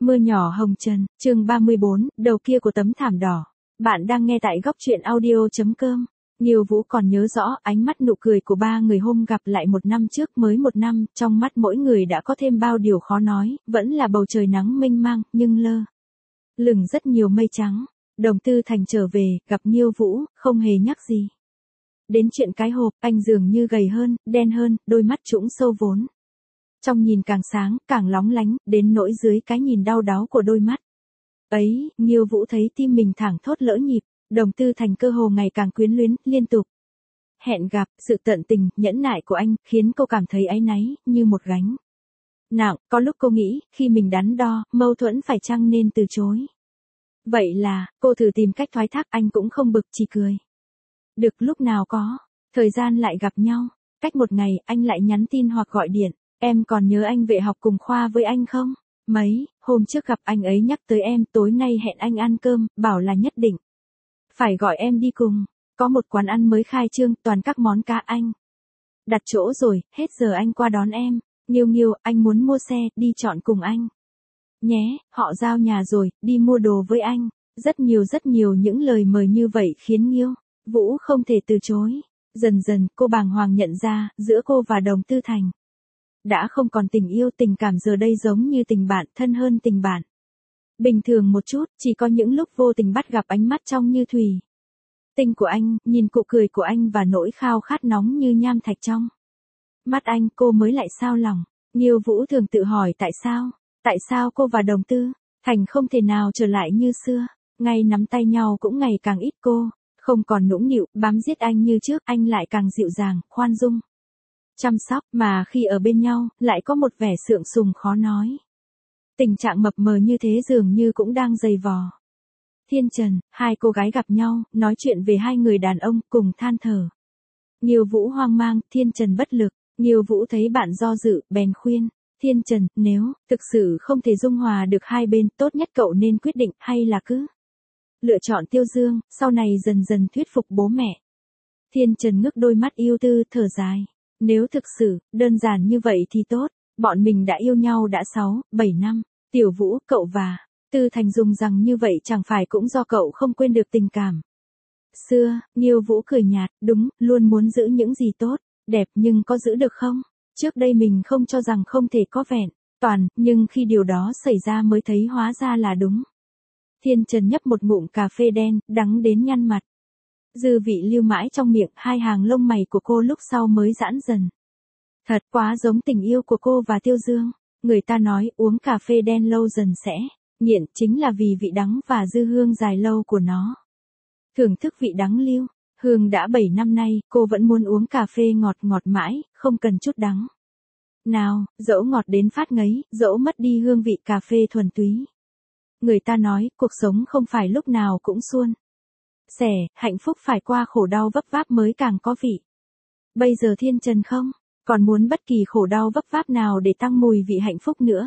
Mưa nhỏ hồng trần, chương 34, đầu kia của tấm thảm đỏ. Bạn đang nghe tại góc truyện audio.com. Nghiêu Vũ còn nhớ rõ ánh mắt nụ cười của ba người hôm gặp lại một năm trước, mới một năm, trong mắt mỗi người đã có thêm bao điều khó nói, vẫn là bầu trời nắng mênh mang, nhưng lơ lửng rất nhiều mây trắng. Đồng Tư Thành trở về, gặp Nghiêu Vũ, không hề nhắc gì đến chuyện cái hộp, anh dường như gầy hơn, đen hơn, đôi mắt trũng sâu vốn trong nhìn càng sáng, càng lóng lánh, đến nỗi dưới cái nhìn đau đáu của đôi mắt ấy, Nghiêu Vũ thấy tim mình thẳng thốt lỡ nhịp. Đồng Tư Thành cơ hồ ngày càng quyến luyến, liên tục hẹn gặp, sự tận tình, nhẫn nại của anh, khiến cô cảm thấy áy náy, như một gánh nặng. Có lúc cô nghĩ, khi mình đắn đo, mâu thuẫn phải chăng nên từ chối. Vậy là, cô thử tìm cách thoái thác, anh cũng không bực, chỉ cười. Được lúc nào có thời gian lại gặp nhau, cách một ngày, anh lại nhắn tin hoặc gọi điện. Em còn nhớ anh vệ học cùng khoa với anh không? Mấy hôm trước gặp anh ấy nhắc tới em, tối nay hẹn anh ăn cơm, bảo là nhất định phải gọi em đi cùng. Có một quán ăn mới khai trương, toàn các món cá, anh đặt chỗ rồi, hết giờ anh qua đón em. Nghiêu Nghiêu, anh muốn mua xe, đi chọn cùng anh nhé, họ giao nhà rồi, đi mua đồ với anh. Rất nhiều những lời mời như vậy khiến Nghiêu Vũ không thể từ chối. Dần dần, cô bàng hoàng nhận ra, giữa cô và Đồng Tư Thành đã không còn tình yêu, tình cảm giờ đây giống như tình bạn, thân hơn tình bạn bình thường một chút, chỉ có những lúc vô tình bắt gặp ánh mắt trong như thủy tinh của anh, nhìn cụ cười của anh và nỗi khao khát nóng như nham thạch trong mắt anh, cô mới lại xao lòng. Nghiêu Vũ thường tự hỏi tại sao cô và Đồng Tư Thành không thể nào trở lại như xưa, ngay nắm tay nhau cũng ngày càng ít, cô không còn nũng nịu, bám giết anh như trước, anh lại càng dịu dàng, khoan dung, chăm sóc, mà khi ở bên nhau, lại có một vẻ sượng sùng khó nói. Tình trạng mập mờ như thế dường như cũng đang dày vò Thiên Trần. Hai cô gái gặp nhau, nói chuyện về hai người đàn ông, cùng than thở. Nghiêu Vũ hoang mang, Thiên Trần bất lực. Nghiêu Vũ thấy bạn do dự, bèn khuyên. Thiên Trần, nếu thực sự không thể dung hòa được hai bên, tốt nhất cậu nên quyết định, hay là cứ lựa chọn Tiêu Dương, sau này dần dần thuyết phục bố mẹ. Thiên Trần ngước đôi mắt yêu tư, thở dài. Nếu thực sự đơn giản như vậy thì tốt, bọn mình đã yêu nhau đã 6-7 năm. Tiểu Vũ, cậu và Tư Thành dùng rằng như vậy chẳng phải cũng do cậu không quên được tình cảm xưa. Nghiêu Vũ cười nhạt, đúng, luôn muốn giữ những gì tốt, đẹp, nhưng có giữ được không? Trước đây mình không cho rằng không thể có vẹn toàn, nhưng khi điều đó xảy ra mới thấy hóa ra là đúng. Thiên Trần nhấp một ngụm cà phê đen, đắng đến nhăn mặt. Dư vị lưu mãi trong miệng, hai hàng lông mày của cô lúc sau mới giãn dần. Thật quá giống tình yêu của cô và Tiêu Dương. Người ta nói uống cà phê đen lâu dần sẽ nghiện, chính là vì vị đắng và dư hương dài lâu của nó. Thưởng thức vị đắng lưu hương đã 7 năm nay, cô vẫn muốn uống cà phê ngọt ngọt mãi, không cần chút đắng nào, dẫu ngọt đến phát ngấy, dẫu mất đi hương vị cà phê thuần túy. Người ta nói, cuộc sống không phải lúc nào cũng suôn sẻ, hạnh phúc phải qua khổ đau vấp váp mới càng có vị. Bây giờ Thiên Trần không còn muốn bất kỳ khổ đau vấp váp nào để tăng mùi vị hạnh phúc nữa.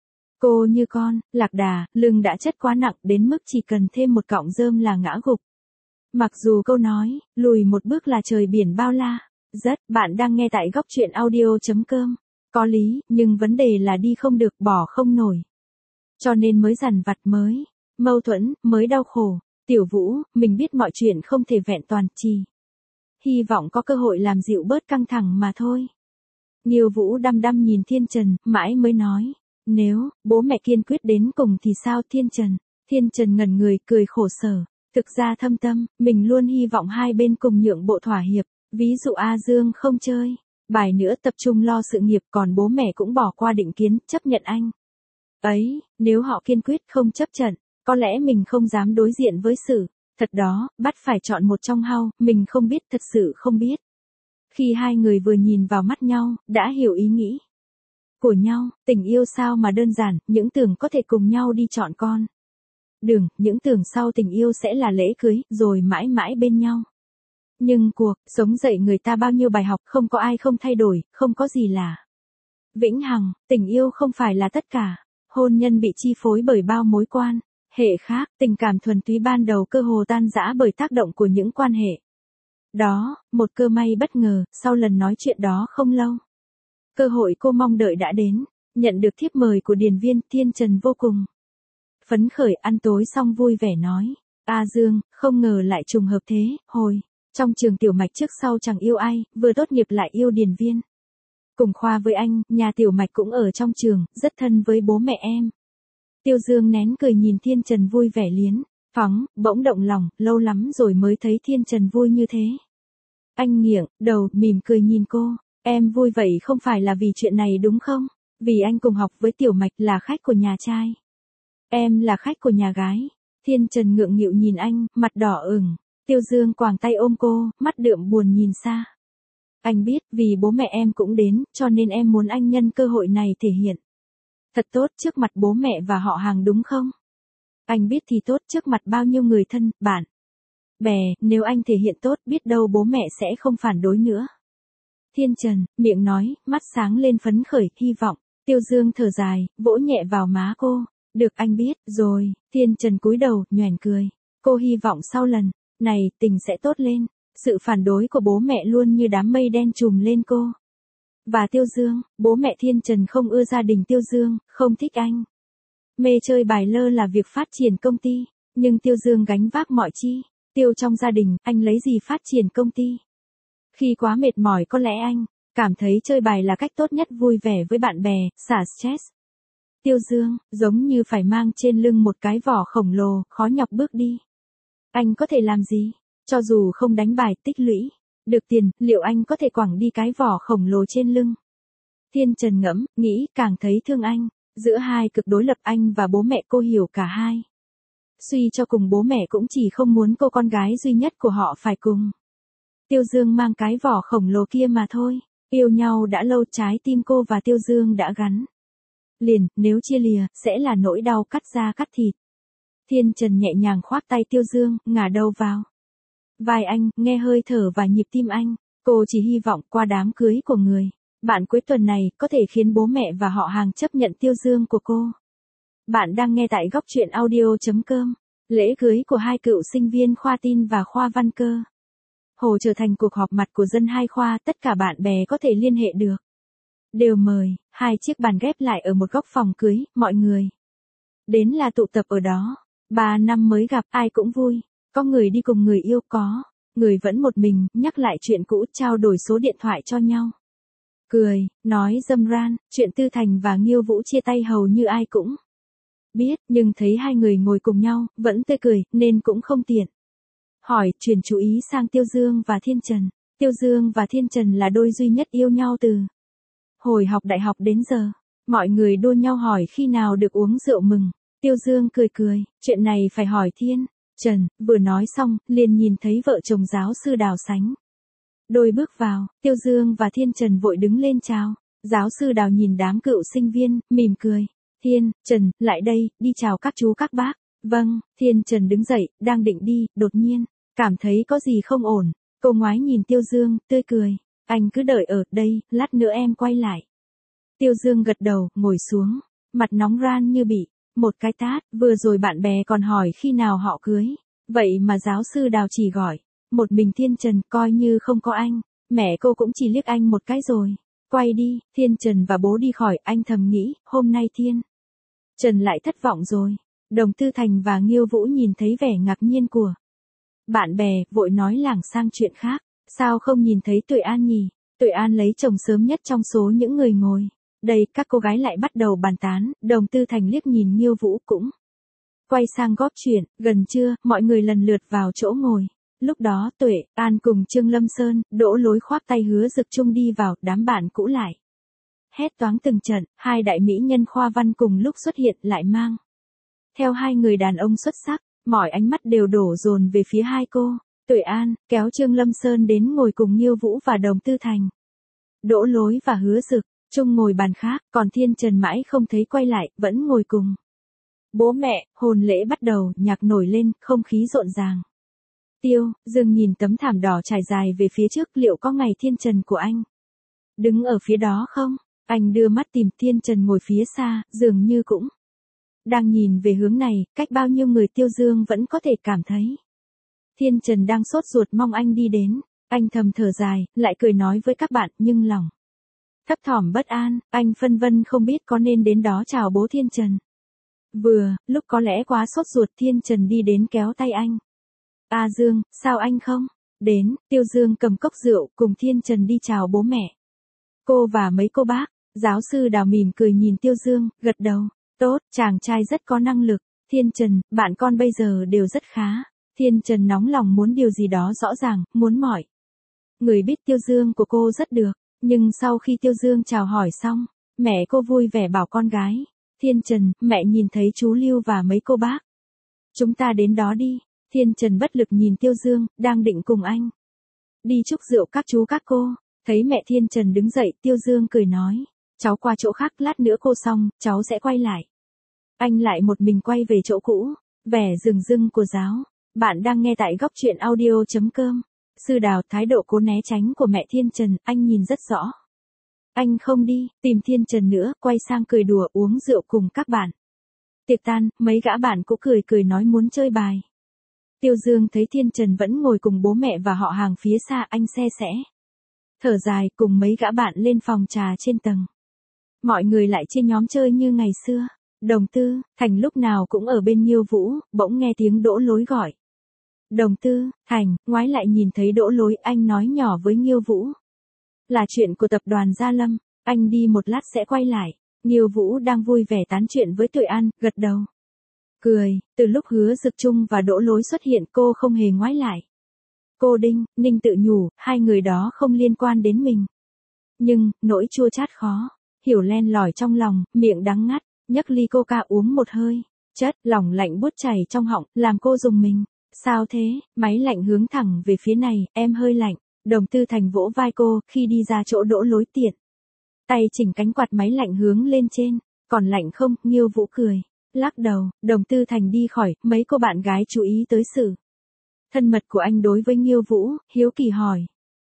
Cô như con lạc đà, lưng đã chất quá nặng đến mức chỉ cần thêm một cọng rơm là ngã gục. Mặc dù câu nói, lùi một bước là trời biển bao la. Bạn đang nghe tại góc truyện audio.com. Có lý, nhưng vấn đề là đi không được, bỏ không nổi. Cho nên mới dằn vặt, mới mâu thuẫn, mới đau khổ. Tiểu Vũ, mình biết mọi chuyện không thể vẹn toàn, chỉ hy vọng có cơ hội làm dịu bớt căng thẳng mà thôi. Nghiêu Vũ đăm đăm nhìn Thiên Trần, mãi mới nói. Nếu bố mẹ kiên quyết đến cùng thì sao Thiên Trần? Thiên Trần ngẩn người, cười khổ sở. Thực ra thâm tâm, mình luôn hy vọng hai bên cùng nhượng bộ thỏa hiệp. Ví dụ A Dương không chơi bài nữa, tập trung lo sự nghiệp, còn bố mẹ cũng bỏ qua định kiến, chấp nhận anh ấy. Nếu họ kiên quyết không chấp trận, có lẽ mình không dám đối diện với sự thật đó, bắt phải chọn một trong hai, mình không biết, thật sự không biết. Khi hai người vừa nhìn vào mắt nhau, đã hiểu ý nghĩ của nhau. Tình yêu sao mà đơn giản, những tưởng có thể cùng nhau đi chọn con đường, những tưởng sau tình yêu sẽ là lễ cưới, rồi mãi mãi bên nhau. Nhưng cuộc sống dạy người ta bao nhiêu bài học, không có ai không thay đổi, không có gì là vĩnh hằng. Tình yêu không phải là tất cả. Hôn nhân bị chi phối bởi bao mối quan hệ khác, tình cảm thuần túy ban đầu cơ hồ tan rã bởi tác động của những quan hệ đó. Một cơ may bất ngờ, sau lần nói chuyện đó không lâu, cơ hội cô mong đợi đã đến. Nhận được thiếp mời của điền viên, Thiên Trần vô cùng phấn khởi ăn tối xong vui vẻ nói. A Dương, không ngờ lại trùng hợp thế, hồi. Trong trường tiểu mạch trước sau chẳng yêu ai, vừa tốt nghiệp lại yêu điền viên. Cùng khoa với anh, nhà tiểu mạch cũng ở trong trường, rất thân với bố mẹ em. Tiêu Dương nén cười nhìn Thiên Trần vui vẻ liến, phóng, bỗng động lòng, lâu lắm rồi mới thấy Thiên Trần vui như thế. Anh nghiêng đầu, mỉm cười nhìn cô, em vui vậy không phải là vì chuyện này đúng không? Vì anh cùng học với tiểu mạch là khách của nhà trai. Em là khách của nhà gái. Thiên Trần ngượng nghịu nhìn anh, mặt đỏ ửng. Tiêu Dương quàng tay ôm cô, mắt đượm buồn nhìn xa. Anh biết, vì bố mẹ em cũng đến, cho nên em muốn anh nhân cơ hội này thể hiện. Thật tốt trước mặt bố mẹ và họ hàng đúng không? Anh biết thì tốt trước mặt bao nhiêu người thân, bạn bè, nếu anh thể hiện tốt biết đâu bố mẹ sẽ không phản đối nữa. Thiên Trần, miệng nói, mắt sáng lên phấn khởi, hy vọng. Tiêu Dương thở dài, vỗ nhẹ vào má cô. Được anh biết, rồi. Thiên Trần cúi đầu, nhoẻn cười. Cô hy vọng sau lần này, tình sẽ tốt lên. Sự phản đối của bố mẹ luôn như đám mây đen trùm lên cô. Và Tiêu Dương, bố mẹ Thiên Trần không ưa gia đình Tiêu Dương, không thích anh. Mê chơi bài lơ là việc phát triển công ty, nhưng Tiêu Dương gánh vác mọi chi. Tiêu trong gia đình, anh lấy gì phát triển công ty? Khi quá mệt mỏi có lẽ anh cảm thấy chơi bài là cách tốt nhất vui vẻ với bạn bè, xả stress. Tiêu Dương, giống như phải mang trên lưng một cái vỏ khổng lồ, khó nhọc bước đi. Anh có thể làm gì? Cho dù không đánh bài tích lũy được tiền, liệu anh có thể quẳng đi cái vỏ khổng lồ trên lưng? Thiên Trần ngẫm, nghĩ, càng thấy thương anh. Giữa hai cực đối lập anh và bố mẹ cô hiểu cả hai. Suy cho cùng bố mẹ cũng chỉ không muốn cô con gái duy nhất của họ phải cùng Tiêu Dương mang cái vỏ khổng lồ kia mà thôi. Yêu nhau đã lâu, trái tim cô và Tiêu Dương đã gắn liền, nếu chia lìa, sẽ là nỗi đau cắt da cắt thịt. Thiên Trần nhẹ nhàng khoác tay Tiêu Dương, ngả đầu vào vai anh, nghe hơi thở và nhịp tim anh. Cô chỉ hy vọng qua đám cưới của người bạn cuối tuần này, có thể khiến bố mẹ và họ hàng chấp nhận Tiêu Dương của cô. Bạn đang nghe tại góc truyện audio.com. Lễ cưới của hai cựu sinh viên khoa tin và khoa văn cơ Hồ trở thành cuộc họp mặt của dân hai khoa, tất cả bạn bè có thể liên hệ được đều mời. Hai chiếc bàn ghép lại ở một góc phòng cưới, mọi người đến là tụ tập ở đó. 3 năm mới gặp, ai cũng vui. Có người đi cùng người yêu, có người vẫn một mình, nhắc lại chuyện cũ, trao đổi số điện thoại cho nhau. Cười, nói râm ran, chuyện Tư Thành và Nghiêu Vũ chia tay hầu như ai cũng biết, nhưng thấy hai người ngồi cùng nhau, vẫn tươi cười, nên cũng không tiện hỏi. Chuyển chú ý sang Tiêu Dương và Thiên Trần. Tiêu Dương và Thiên Trần là đôi duy nhất yêu nhau từ hồi học đại học đến giờ. Mọi người đua nhau hỏi khi nào được uống rượu mừng. Tiêu Dương cười cười, chuyện này phải hỏi Thiên Trần. Vừa nói xong, liền nhìn thấy vợ chồng giáo sư Đào Sánh đôi bước vào. Tiêu Dương và Thiên Trần vội đứng lên chào. Giáo sư Đào nhìn đám cựu sinh viên, mỉm cười. Thiên Trần, lại đây, đi chào các chú các bác. Vâng. Thiên Trần đứng dậy, đang định đi, đột nhiên cảm thấy có gì không ổn. Cô ngoái nhìn Tiêu Dương, tươi cười. Anh cứ đợi ở đây, lát nữa em quay lại. Tiêu Dương gật đầu, ngồi xuống. Mặt nóng ran như bị một cái tát. Vừa rồi bạn bè còn hỏi khi nào họ cưới. Vậy mà giáo sư Đào chỉ gọi một mình Thiên Trần, coi như không có anh. Mẹ cô cũng chỉ liếc anh một cái rồi quay đi. Thiên Trần và bố đi khỏi, anh thầm nghĩ, hôm nay Thiên Trần lại thất vọng rồi. Đồng Tư Thành và Nghiêu Vũ nhìn thấy vẻ ngạc nhiên của bạn bè, vội nói lảng sang chuyện khác. Sao không nhìn thấy Tuệ An nhỉ? Tuệ An lấy chồng sớm nhất trong số những người ngồi đây. Các cô gái lại bắt đầu bàn tán. Đồng Tư Thành liếc nhìn Nghiêu Vũ cũng quay sang góp chuyện. Gần trưa, mọi người lần lượt vào chỗ ngồi. Lúc đó Tuệ An cùng Trương Lâm Sơn, Đỗ Lối khoác tay Hứa Dực Chung đi vào. Đám bạn cũ lại hét toáng từng trận. Hai đại mỹ nhân khoa văn cùng lúc xuất hiện, lại mang theo hai người đàn ông xuất sắc. Mọi ánh mắt đều đổ dồn về phía hai cô. Tuệ An kéo Trương Lâm Sơn đến ngồi cùng Nghiêu Vũ và Đồng Tư Thành. Đỗ Lối và Hứa Dực Chung ngồi bàn khác, còn Thiên Trần mãi không thấy quay lại, vẫn ngồi cùng bố mẹ. Hôn lễ bắt đầu, nhạc nổi lên, không khí rộn ràng. Tiêu Dương nhìn tấm thảm đỏ trải dài về phía trước, liệu có ngày Thiên Trần của anh đứng ở phía đó không? Anh đưa mắt tìm. Thiên Trần ngồi phía xa, dường như cũng đang nhìn về hướng này. Cách bao nhiêu người Tiêu Dương vẫn có thể cảm thấy Thiên Trần đang sốt ruột mong anh đi đến. Anh thầm thở dài, lại cười nói với các bạn, nhưng lòng thấp thỏm bất an. Anh phân vân không biết có nên đến đó chào bố Thiên Trần Vừa, lúc có lẽ quá sốt ruột Thiên Trần đi đến kéo tay anh. A Dương, sao anh không? Đến, Tiêu Dương cầm cốc rượu cùng Thiên Trần đi chào bố mẹ. Cô và mấy cô bác, giáo sư Đào mỉm cười nhìn Tiêu Dương, gật đầu. Tốt, chàng trai rất có năng lực. Thiên Trần, bạn con bây giờ đều rất khá. Thiên Trần nóng lòng muốn điều gì đó rõ ràng, muốn mọi người biết Tiêu Dương của cô rất được. Nhưng sau khi Tiêu Dương chào hỏi xong, mẹ cô vui vẻ bảo con gái. Thiên Trần, mẹ nhìn thấy chú Lưu và mấy cô bác. Chúng ta đến đó đi. Thiên Trần bất lực nhìn Tiêu Dương, đang định cùng anh đi chúc rượu các chú các cô. Thấy mẹ Thiên Trần đứng dậy, Tiêu Dương cười nói. Cháu qua chỗ khác, lát nữa cô xong, cháu sẽ quay lại. Anh lại một mình quay về chỗ cũ. Vẻ rừng rưng của giáo. Bạn đang nghe tại góc truyện audio.com. Sư Đào, thái độ cố né tránh của mẹ Thiên Trần, anh nhìn rất rõ. Anh không đi, tìm Thiên Trần nữa, quay sang cười đùa uống rượu cùng các bạn. Tiệc tan, mấy gã bạn cũng cười cười nói muốn chơi bài. Tiêu Dương thấy Thiên Trần vẫn ngồi cùng bố mẹ và họ hàng phía xa, anh xe sẽ thở dài cùng mấy gã bạn lên phòng trà trên tầng. Mọi người lại chia nhóm chơi như ngày xưa. Đồng Tư, Thành lúc nào cũng ở bên Nhiêu Vũ, bỗng nghe tiếng Đỗ Lối gọi. Đồng Tư, Thành, ngoái lại nhìn thấy Đỗ Lối, anh nói nhỏ với Nhiêu Vũ. Là chuyện của tập đoàn Gia Lâm, anh đi một lát sẽ quay lại. Nhiêu Vũ đang vui vẻ tán chuyện với Tuệ An, gật đầu. Cười, từ lúc Hứa Dực Trung và Đỗ Lối xuất hiện cô không hề ngoái lại. Cô Đinh, Ninh tự nhủ, hai người đó không liên quan đến mình. Nhưng, nỗi chua chát khó, hiểu len lỏi trong lòng, miệng đắng ngắt, nhấc ly coca uống một hơi. Chất, lỏng lạnh buốt chảy trong họng, làm cô rùng mình. Sao thế, máy lạnh hướng thẳng về phía này, em hơi lạnh. Đồng Tư Thành vỗ vai cô, khi đi ra chỗ Đỗ Lối tiện. Tay chỉnh cánh quạt máy lạnh hướng lên trên. Còn lạnh không, Nhiêu Vũ cười. Lắc đầu, Đồng Tư Thành đi khỏi, mấy cô bạn gái chú ý tới sự thân mật của anh đối với Nhiêu Vũ, hiếu kỳ hỏi.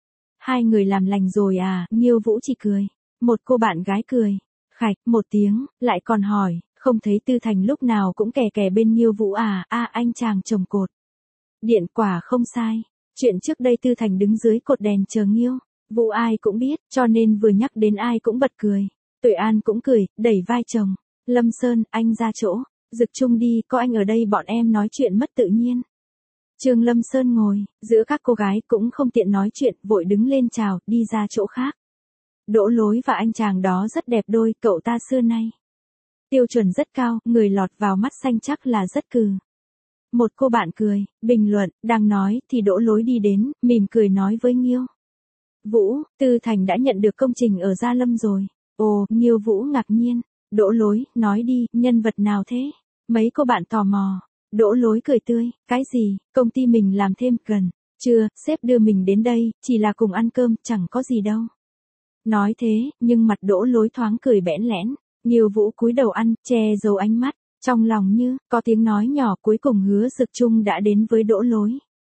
Hai người làm lành rồi à, Nhiêu Vũ chỉ cười. Một cô bạn gái cười. Khạch, một tiếng, lại còn hỏi, không thấy Tư Thành lúc nào cũng kè kè bên Nhiêu Vũ à, anh chàng trồng cột điện quả không sai. Chuyện trước đây Tư Thành đứng dưới cột đèn chờ Nhiêu Vũ ai cũng biết, cho nên vừa nhắc đến ai cũng bật cười. Tuệ An cũng cười, đẩy vai chồng. Lâm Sơn, anh ra chỗ. Dực Trung đi, có anh ở đây bọn em nói chuyện mất tự nhiên. Trương Lâm Sơn ngồi, giữa các cô gái cũng không tiện nói chuyện, vội đứng lên chào, đi ra chỗ khác. Đỗ Lối và anh chàng đó rất đẹp đôi, cậu ta xưa nay tiêu chuẩn rất cao, người lọt vào mắt xanh chắc là rất cừ. Một cô bạn cười, bình luận, đang nói thì Đỗ Lối đi đến, mỉm cười nói với Nhiêu Vũ, Tư Thành đã nhận được công trình ở Gia Lâm rồi. Ồ, Nhiêu Vũ ngạc nhiên. Đỗ Lối, nói đi, nhân vật nào thế? Mấy cô bạn tò mò. Đỗ Lối cười tươi, cái gì, công ty mình làm thêm gần. Chưa, sếp đưa mình đến đây, chỉ là cùng ăn cơm, chẳng có gì đâu. Nói thế, nhưng mặt Đỗ Lối thoáng cười bẽn lẽn. Nhiêu Vũ cúi đầu ăn, che giấu ánh mắt. Trong lòng như, có tiếng nói nhỏ cuối cùng Hứa Dực Trung đã đến với Đỗ Lối.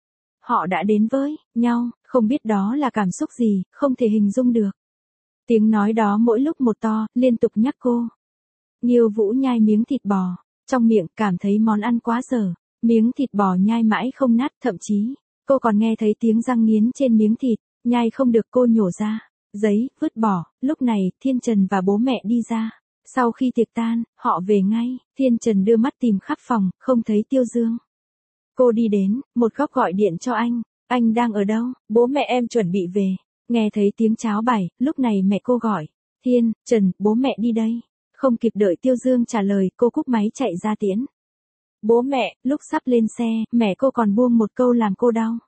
Họ đã đến với nhau, không biết đó là cảm xúc gì, không thể hình dung được. Tiếng nói đó mỗi lúc một to, liên tục nhắc cô. Nhiêu Vũ nhai miếng thịt bò, trong miệng cảm thấy món ăn quá dở, miếng thịt bò nhai mãi không nát, thậm chí, cô còn nghe thấy tiếng răng nghiến trên miếng thịt, nhai không được cô nhổ ra, giấy, vứt bỏ. Lúc này, Thiên Trần và bố mẹ đi ra. Sau khi tiệc tan, họ về ngay, Thiên Trần đưa mắt tìm khắp phòng, không thấy Tiêu Dương. Cô đi đến, một góc gọi điện cho anh đang ở đâu, bố mẹ em chuẩn bị về. Nghe thấy tiếng cháo bảy, lúc này mẹ cô gọi. Thiên, Trần, bố mẹ đi đây. Không kịp đợi Tiêu Dương trả lời, cô cúp máy chạy ra tiễn. Bố mẹ, lúc sắp lên xe, mẹ cô còn buông một câu làm cô đau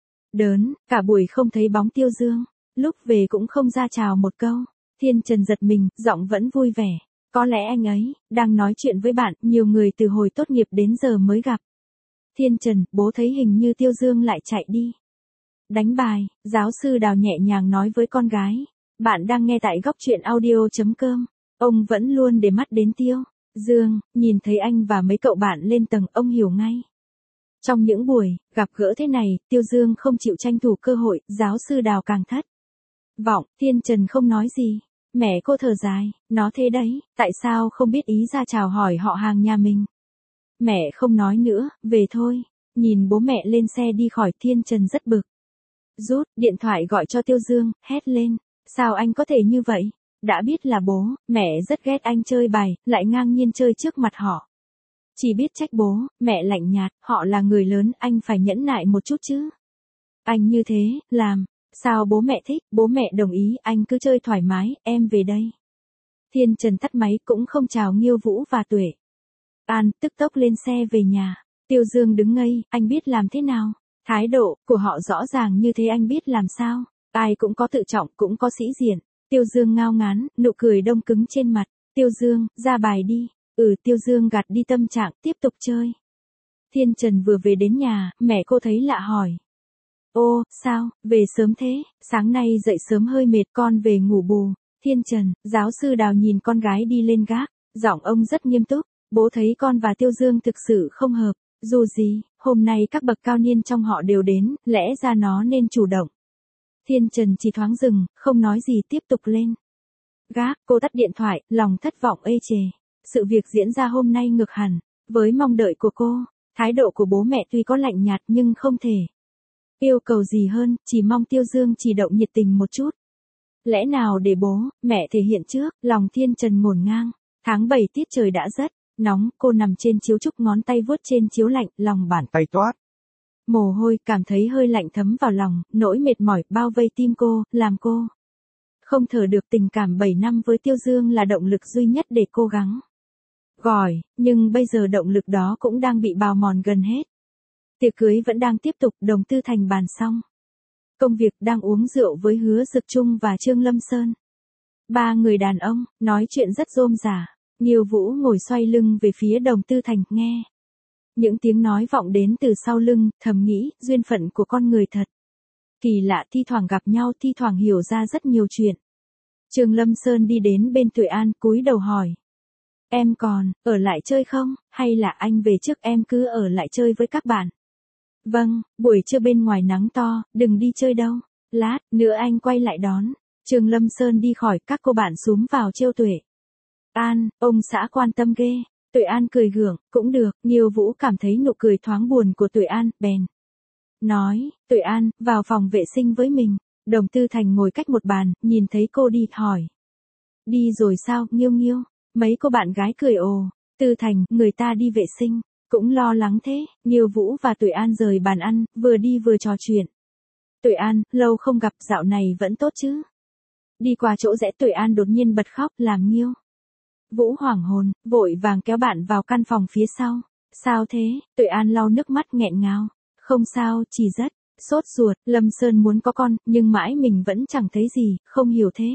đớn, cả buổi không thấy bóng Tiêu Dương. Lúc về cũng không ra chào một câu. Thiên Trần giật mình, giọng vẫn vui vẻ. Có lẽ anh ấy đang nói chuyện với bạn, nhiều người từ hồi tốt nghiệp đến giờ mới gặp. Thiên Trần, bố thấy hình như Tiêu Dương lại chạy đi đánh bài. Giáo sư Đào nhẹ nhàng nói với con gái. Bạn đang nghe tại góc truyện audio.com. Ông vẫn luôn để mắt đến Tiêu Dương, nhìn thấy anh và mấy cậu bạn lên tầng, ông hiểu ngay. Trong những buổi gặp gỡ thế này, Tiêu Dương không chịu tranh thủ cơ hội, giáo sư Đào càng thất vọng. Thiên Trần không nói gì. Mẹ cô thở dài, nó thế đấy, tại sao không biết ý ra chào hỏi họ hàng nhà mình. Mẹ không nói nữa, về thôi. Nhìn bố mẹ lên xe đi khỏi, Thiên Trần rất bực. Rút điện thoại gọi cho Tiêu Dương, hét lên. Sao anh có thể như vậy? Đã biết là bố, mẹ rất ghét anh chơi bài, lại ngang nhiên chơi trước mặt họ. Chỉ biết trách bố, mẹ lạnh nhạt, họ là người lớn, anh phải nhẫn nại một chút chứ. Anh như thế, làm, sao bố mẹ thích, bố mẹ đồng ý, anh cứ chơi thoải mái, em về đây. Thiên Trần tắt máy cũng không chào Nghiêu Vũ và Tuệ An, tức tốc lên xe về nhà. Tiêu Dương đứng ngây, anh biết làm thế nào? Thái độ của họ rõ ràng như thế anh biết làm sao? Ai cũng có tự trọng, cũng có sĩ diện. Tiêu Dương ngao ngán, nụ cười đông cứng trên mặt. Tiêu Dương, ra bài đi. Tiêu Dương gạt đi tâm trạng, tiếp tục chơi. Thiên Trần vừa về đến nhà, mẹ cô thấy lạ hỏi. Ô, sao, về sớm thế, sáng nay dậy sớm hơi mệt, con về ngủ bù. Thiên Trần, giáo sư Đào nhìn con gái đi lên gác, giọng ông rất nghiêm túc. Bố thấy con và Tiêu Dương thực sự không hợp. Dù gì, hôm nay các bậc cao niên trong họ đều đến, lẽ ra nó nên chủ động. Thiên Trần chỉ thoáng dừng, không nói gì tiếp tục lên gác. Cô tắt điện thoại, lòng thất vọng ê chề. Sự việc diễn ra hôm nay ngược hẳn với mong đợi của cô. Thái độ của bố mẹ tuy có lạnh nhạt nhưng không thể yêu cầu gì hơn, chỉ mong Tiêu Dương chỉ động nhiệt tình một chút. Lẽ nào để bố, mẹ thể hiện trước, lòng Thiên Trần ngổn ngang. Tháng 7 tiết trời đã rất nóng, cô nằm trên chiếu trúc ngón tay vuốt trên chiếu lạnh, lòng bàn tay toát mồ hôi, cảm thấy hơi lạnh thấm vào lòng, nỗi mệt mỏi bao vây tim cô, làm cô không thở được. Tình cảm 7 năm với Tiêu Dương là động lực duy nhất để cố gắng gỏi, nhưng bây giờ động lực đó cũng đang bị bào mòn gần hết. Tiệc cưới vẫn đang tiếp tục, Đồng Tư Thành bàn xong công việc, đang uống rượu với Hứa Dực Trung và Trương Lâm Sơn. Ba người đàn ông, nói chuyện rất rôm rả. Nghiêu Vũ ngồi xoay lưng về phía Đồng Tư Thành, nghe những tiếng nói vọng đến từ sau lưng, thầm nghĩ, duyên phận của con người thật kỳ lạ, thi thoảng gặp nhau, thi thoảng hiểu ra rất nhiều chuyện. Trương Lâm Sơn đi đến bên Tuệ An, cúi đầu hỏi. Em còn ở lại chơi không, hay là anh về trước, em cứ ở lại chơi với các bạn? Vâng, buổi trưa bên ngoài nắng to, đừng đi chơi đâu. Lát nữa anh quay lại đón. Trương Lâm Sơn đi khỏi, các cô bạn xúm vào trêu Tuệ An, ông xã quan tâm ghê. Tuệ An cười gượng, cũng được. Nghiêu Vũ cảm thấy nụ cười thoáng buồn của Tuệ An, bèn nói, Tuệ An, vào phòng vệ sinh với mình. Đồng Tư Thành ngồi cách một bàn, nhìn thấy cô đi, hỏi. Đi rồi sao, Nghiêu Nghiêu? Mấy cô bạn gái cười ồ. Tư Thành, người ta đi vệ sinh, cũng lo lắng thế. Nghiêu Vũ và Tuệ An rời bàn ăn, vừa đi vừa trò chuyện. Tuệ An, lâu không gặp, dạo này vẫn tốt chứ? Đi qua chỗ rẽ, Tuệ An đột nhiên bật khóc, làm Nghiêu Vũ hoảng hồn, vội vàng kéo bạn vào căn phòng phía sau. Sao thế? Tuệ An lau nước mắt nghẹn ngào. Không sao, chỉ rất sốt ruột. Lâm Sơn muốn có con, nhưng mãi mình vẫn chẳng thấy gì, không hiểu thế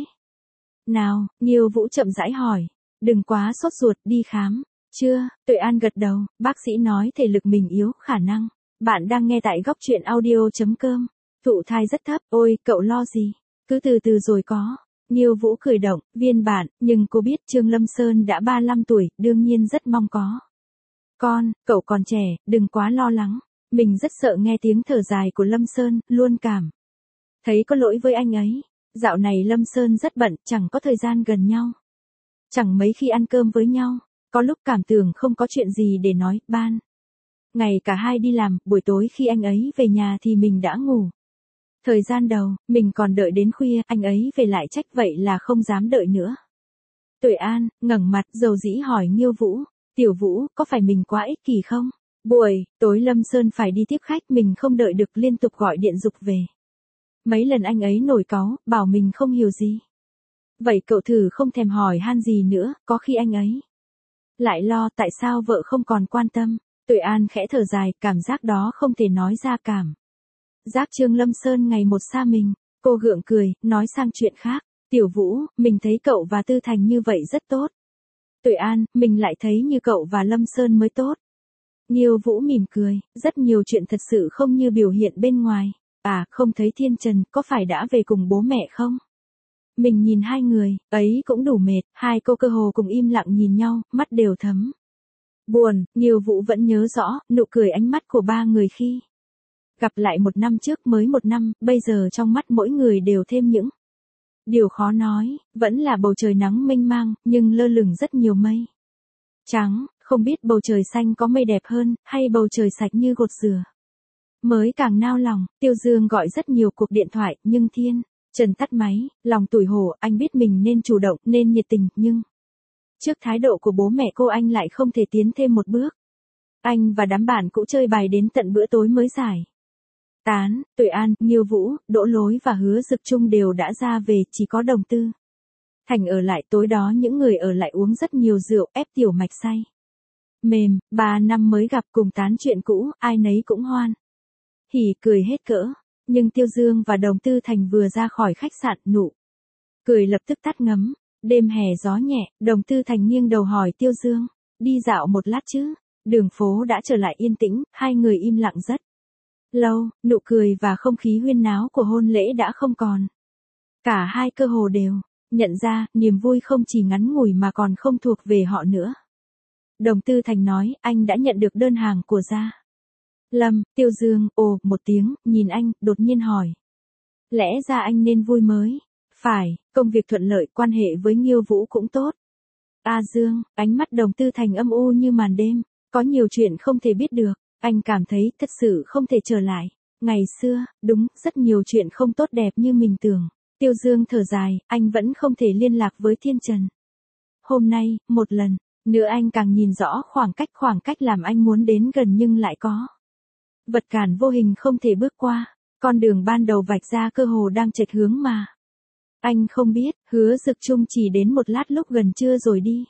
nào. Nghiêu Vũ chậm rãi hỏi. Đừng quá sốt ruột, đi khám chưa? Tuệ An gật đầu, bác sĩ nói thể lực mình yếu, khả năng. Bạn đang nghe tại gocchuyenaudio.com. Thụ thai rất thấp, ôi, cậu lo gì? Cứ từ từ rồi có. Nghiêu Vũ cười động, viên bạn, nhưng cô biết Trương Lâm Sơn đã 35 tuổi, đương nhiên rất mong có con. Cậu còn trẻ, đừng quá lo lắng. Mình rất sợ nghe tiếng thở dài của Lâm Sơn, luôn cảm thấy có lỗi với anh ấy. Dạo này Lâm Sơn rất bận, chẳng có thời gian gần nhau. Chẳng mấy khi ăn cơm với nhau. Có lúc cảm tưởng không có chuyện gì để nói, ban ngày cả hai đi làm, buổi tối khi anh ấy về nhà thì mình đã ngủ. Thời gian đầu, mình còn đợi đến khuya, anh ấy về lại trách, vậy là không dám đợi nữa. Tuệ An, ngẩng mặt, dầu dĩ hỏi Nghiêu Vũ. Tiểu Vũ, có phải mình quá ích kỷ không? Buổi tối Lâm Sơn phải đi tiếp khách, mình không đợi được, liên tục gọi điện giục về. Mấy lần anh ấy nổi cáu, bảo mình không hiểu gì. Vậy cậu thử không thèm hỏi han gì nữa, có khi anh ấy lại lo tại sao vợ không còn quan tâm. Tuệ An khẽ thở dài, cảm giác đó không thể nói ra, cảm giác Trương Lâm Sơn ngày một xa mình. Cô gượng cười, nói sang chuyện khác. Tiểu Vũ, mình thấy cậu và Tư Thành như vậy rất tốt. Tuệ An, mình lại thấy như cậu và Lâm Sơn mới tốt. Nghiêu Vũ mỉm cười, rất nhiều chuyện thật sự không như biểu hiện bên ngoài. À, không thấy Thiên Trần, có phải đã về cùng bố mẹ không? Mình nhìn hai người, ấy cũng đủ mệt. Hai cô cơ hồ cùng im lặng nhìn nhau, mắt đều thấm buồn. Nghiêu Vũ vẫn nhớ rõ, nụ cười ánh mắt của ba người khi gặp lại một năm trước, mới một năm, bây giờ trong mắt mỗi người đều thêm những điều khó nói. Vẫn là bầu trời nắng mênh mang, nhưng lơ lửng rất nhiều mây trắng. Không biết bầu trời xanh có mây đẹp hơn, hay bầu trời sạch như gột dừa mới càng nao lòng. Tiêu Dương gọi rất nhiều cuộc điện thoại, nhưng Thiên Trần tắt máy. Lòng tủi hổ, anh biết mình nên chủ động, nên nhiệt tình, nhưng trước thái độ của bố mẹ cô anh lại không thể tiến thêm một bước. Anh và đám bạn cũ chơi bài đến tận bữa tối mới giải tán, Tuệ An, Nghiêu Vũ, Đỗ Lối và Hứa Dực Trung đều đã ra về, chỉ có Đồng Tư Thành ở lại. Tối đó những người ở lại uống rất nhiều rượu, ép Tiểu Mạch say mềm, 3 năm mới gặp cùng tán chuyện cũ, ai nấy cũng hoan hỉ cười hết cỡ. Nhưng Tiêu Dương và Đồng Tư Thành vừa ra khỏi khách sạn, nụ cười lập tức tắt ngấm. Đêm hè gió nhẹ, Đồng Tư Thành nghiêng đầu hỏi Tiêu Dương, đi dạo một lát chứ? Đường phố đã trở lại yên tĩnh, hai người im lặng rất lâu, nụ cười và không khí huyên náo của hôn lễ đã không còn. Cả hai cơ hồ đều nhận ra, niềm vui không chỉ ngắn ngủi mà còn không thuộc về họ nữa. Đồng Tư Thành nói, anh đã nhận được đơn hàng của Gia Lâm. Tiêu Dương, ồ, một tiếng, nhìn anh, đột nhiên hỏi. Lẽ ra anh nên vui mới. Phải, công việc thuận lợi, quan hệ với Nghiêu Vũ cũng tốt. A Dương, ánh mắt Đồng Tư Thành âm u như màn đêm, có nhiều chuyện không thể biết được, anh cảm thấy thật sự không thể trở lại. Ngày xưa, đúng, rất nhiều chuyện không tốt đẹp như mình tưởng. Tiêu Dương thở dài, anh vẫn không thể liên lạc với Thiên Trần. Hôm nay, một lần nữa anh càng nhìn rõ khoảng cách làm anh muốn đến gần nhưng lại có vật cản vô hình không thể bước qua. Con đường ban đầu vạch ra cơ hồ đang chệch hướng mà anh không biết. Hứa Dực Trung chỉ đến một lát lúc gần trưa rồi đi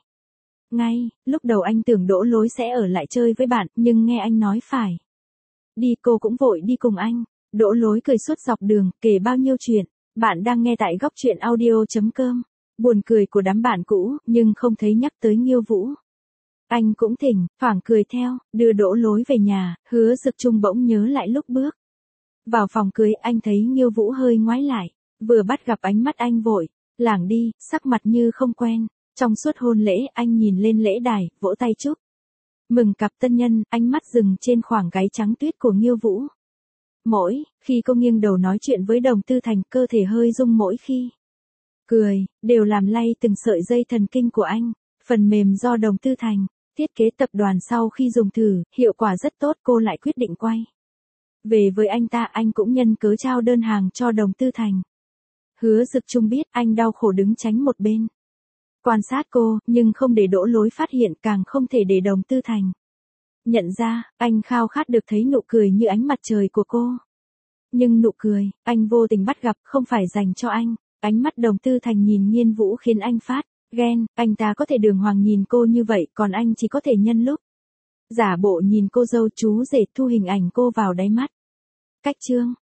ngay. Lúc đầu anh tưởng Đỗ Lối sẽ ở lại chơi với bạn, nhưng nghe anh nói phải đi, cô cũng vội đi cùng anh. Đỗ Lối cười suốt dọc đường, kể bao nhiêu chuyện. Bạn đang nghe tại góc truyện audio.com. Buồn cười của đám bạn cũ, nhưng không thấy nhắc tới Nghiêu Vũ. Anh cũng thỉnh thoảng cười theo, đưa Đỗ Lối về nhà. Hứa Dực Trung bỗng nhớ lại lúc bước vào phòng cưới, anh thấy Nghiêu Vũ hơi ngoái lại, vừa bắt gặp ánh mắt anh vội lảng đi, sắc mặt như không quen. Trong suốt hôn lễ, anh nhìn lên lễ đài, vỗ tay chúc mừng cặp tân nhân, ánh mắt dừng trên khoảng gáy trắng tuyết của Nghiêu Vũ. Mỗi khi cô nghiêng đầu nói chuyện với Đồng Tư Thành, cơ thể hơi rung, mỗi khi cười đều làm lay từng sợi dây thần kinh của anh. Phần mềm do Đồng Tư Thành thiết kế tập đoàn sau khi dùng thử, hiệu quả rất tốt, cô lại quyết định quay về với anh ta. Anh cũng nhân cớ trao đơn hàng cho Đồng Tư Thành. Hứa Dực Trung biết, anh đau khổ đứng tránh một bên quan sát cô, nhưng không để Đỗ Lối phát hiện, càng không thể để Đồng Tư Thành nhận ra. Anh khao khát được thấy nụ cười như ánh mặt trời của cô. Nhưng nụ cười anh vô tình bắt gặp không phải dành cho anh. Ánh mắt Đồng Tư Thành nhìn Nghiên Vũ khiến anh phát ghen. Anh ta có thể đường hoàng nhìn cô như vậy, còn anh chỉ có thể nhân lúc giả bộ nhìn cô dâu chú rể thu hình ảnh cô vào đáy mắt. Cách chương